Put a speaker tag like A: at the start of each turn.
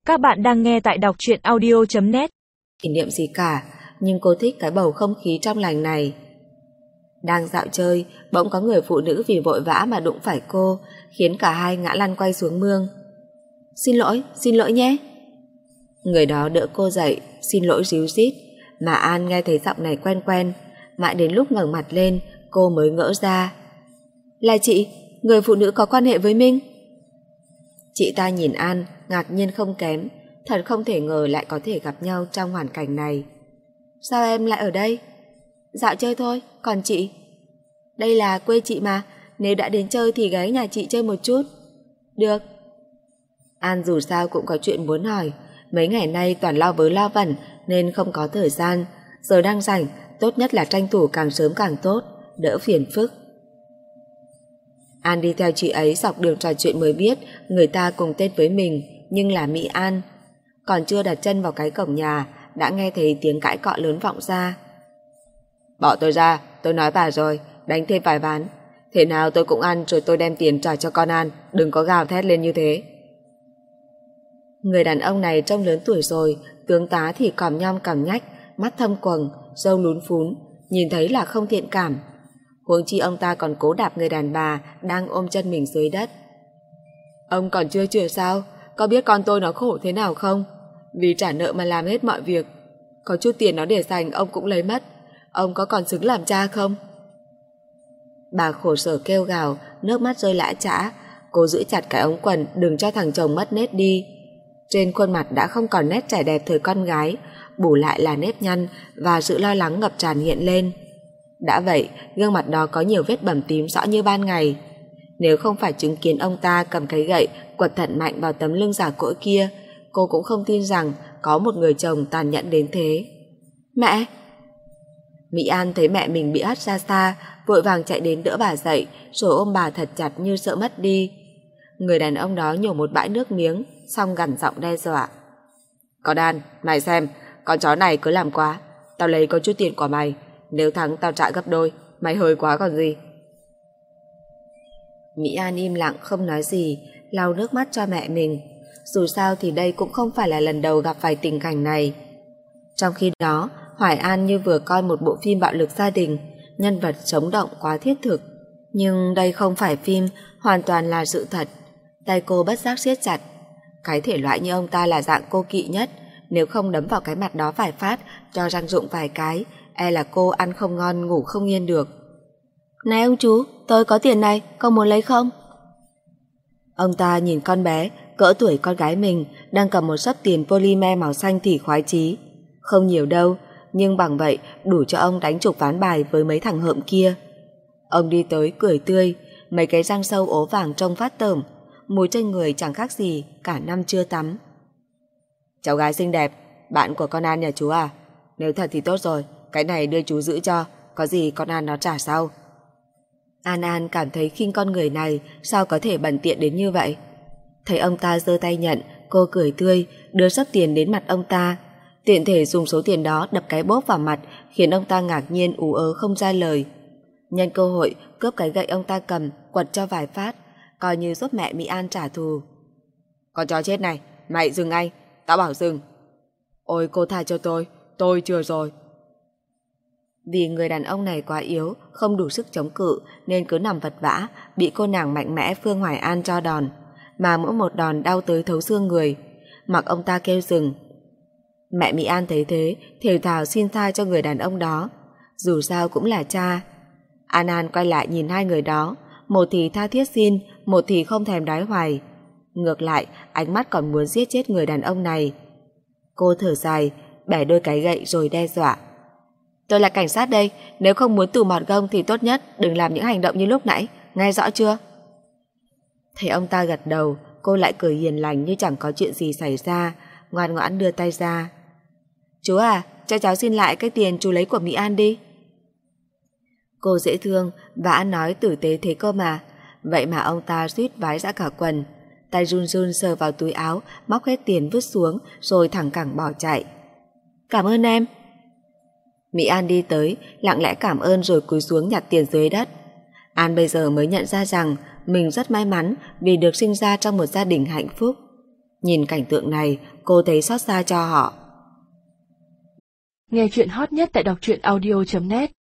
A: Các bạn đang nghe tại đọc truyện audio.net.
B: Kỷ niệm gì cả, nhưng cô thích cái bầu không khí trong lành này. Đang dạo chơi, bỗng có người phụ nữ vì vội vã mà đụng phải cô, khiến cả hai ngã lăn quay xuống mương. Xin lỗi nhé. Người đó đỡ cô dậy, xin lỗi ríu rít, mà An nghe thấy giọng này quen quen, mãi đến lúc ngẩng mặt lên, cô mới ngỡ ra. Là chị, người phụ nữ có quan hệ với Minh. Chị ta nhìn An, ngạc nhiên không kém, thật không thể ngờ lại có thể gặp nhau trong hoàn cảnh này. Sao em lại ở đây? Dạo chơi thôi, còn chị? Đây là quê chị mà, nếu đã đến chơi thì ghé nhà chị chơi một chút. Được. An dù sao cũng có chuyện muốn hỏi, mấy ngày nay toàn lo vớ lo vẩn nên không có thời gian, giờ đang rảnh, tốt nhất là tranh thủ càng sớm càng tốt, đỡ phiền phức. An đi theo chị ấy dọc đường trò chuyện mới biết người ta cùng tên với mình nhưng là Mỹ An. Còn chưa đặt chân vào cái cổng nhà đã nghe thấy tiếng cãi cọ lớn vọng ra. Bỏ tôi ra, tôi nói bà rồi, đánh thêm vài ván. Thế nào tôi cũng ăn rồi tôi đem tiền trả cho con ăn, đừng có gào thét lên như thế. Người đàn ông này trông lớn tuổi rồi, tướng tá thì còm nhom còm nhách, mắt thâm quầng, râu lún phún, nhìn thấy là không thiện cảm. Huống chi ông ta còn cố đạp người đàn bà đang ôm chân mình dưới đất. Ông còn chưa chừa sao? Có biết con tôi nó khổ thế nào không? Vì trả nợ mà làm hết mọi việc. Có chút tiền nó để dành ông cũng lấy mất. Ông có còn xứng làm cha không? Bà khổ sở kêu gào, nước mắt rơi lã chã. Cô giữ chặt cái ống quần đừng cho thằng chồng mất nết đi. Trên khuôn mặt đã không còn nét trẻ đẹp thời con gái, bù lại là nếp nhăn và sự lo lắng ngập tràn hiện lên. Đã vậy, gương mặt đó có nhiều vết bầm tím rõ như ban ngày. Nếu không phải chứng kiến ông ta cầm cái gậy quật thật mạnh vào tấm lưng già cỗi kia, cô cũng không tin rằng có một người chồng tàn nhẫn đến thế. Mẹ! Mỹ An thấy mẹ mình bị hất ra xa, vội vàng chạy đến đỡ bà dậy, rồi ôm bà thật chặt như sợ mất đi. Người đàn ông đó nhổ một bãi nước miếng, xong gằn giọng đe dọa. Con An, mày xem, con chó này cứ làm quá. Tao lấy có chút tiền của mày, nếu thắng tao trả gấp đôi, mày hơi quá còn gì. Mỹ An im lặng không nói gì, lau nước mắt cho mẹ mình. Dù sao thì đây cũng không phải là lần đầu gặp phải tình cảnh này. Trong khi đó, Hoài An như vừa coi một bộ phim bạo lực gia đình, nhân vật sống động quá thiết thực. Nhưng đây không phải phim, hoàn toàn là sự thật. Tay cô bất giác siết chặt. Cái thể loại như ông ta là dạng cô kỵ nhất, nếu không đấm vào cái mặt đó vài phát, cho răng rụng vài cái, e là cô ăn không ngon ngủ không yên được. Này ông chú, tôi có tiền này, con muốn lấy không? Ông ta nhìn con bé, cỡ tuổi con gái mình, đang cầm một xấp tiền polymer màu xanh thì khoái chí. Không nhiều đâu, nhưng bằng vậy đủ cho ông đánh chục ván bài với mấy thằng hợm kia. Ông đi tới cười tươi, mấy cái răng sâu ố vàng trông phát tởm, mùi trên người chẳng khác gì cả năm chưa tắm. Cháu gái xinh đẹp, bạn của con An nhà chú à? Nếu thật thì tốt rồi, cái này đưa chú giữ cho, có gì con An nó trả sau. An cảm thấy khinh con người này, sao có thể bẩn tiện đến như vậy. Thấy ông ta giơ tay nhận, cô cười tươi, đưa xấp tiền đến mặt ông ta, tiện thể dùng số tiền đó đập cái bóp vào mặt, khiến ông ta ngạc nhiên ú ớ không ra lời. Nhân cơ hội cướp cái gậy ông ta cầm, quật cho vài phát, coi như giúp mẹ Mỹ An trả thù. Con chó chết này, mày dừng ngay, tao bảo dừng. Ôi cô tha cho tôi chưa rồi. Vì người đàn ông này quá yếu, không đủ sức chống cự nên cứ nằm vật vã, bị cô nàng mạnh mẽ Phương Hoài An cho đòn, mà mỗi một đòn đau tới thấu xương người. Mặc ông ta kêu dừng. Mẹ Mỹ An thấy thế, thều thào xin tha cho người đàn ông đó, dù sao cũng là cha. An quay lại nhìn hai người đó, một thì tha thiết xin, một thì không thèm đói hoài. Ngược lại, ánh mắt còn muốn giết chết người đàn ông này. Cô thở dài, bẻ đôi cái gậy rồi đe dọa. Tôi là cảnh sát đây, nếu không muốn tù mọt gông thì tốt nhất đừng làm những hành động như lúc nãy, nghe rõ chưa? Thấy ông ta gật đầu, cô lại cười hiền lành như chẳng có chuyện gì xảy ra, ngoan ngoãn đưa tay ra. Chú à, cho cháu xin lại cái tiền chú lấy của Mỹ An đi. Cô dễ thương và ăn nói tử tế thế cơ mà. Vậy mà ông ta suýt vái ra cả quần. Tay run run sờ vào túi áo, móc hết tiền vứt xuống rồi thẳng cẳng bỏ chạy. Cảm ơn em. Mỹ An đi tới, lặng lẽ cảm ơn rồi cúi xuống nhặt tiền dưới đất. An bây giờ mới nhận ra rằng mình rất may mắn vì được sinh ra trong một gia đình hạnh phúc. Nhìn cảnh tượng này, cô thấy xót xa cho họ.
A: Nghe chuyện hot nhất tại đọc truyện audio.net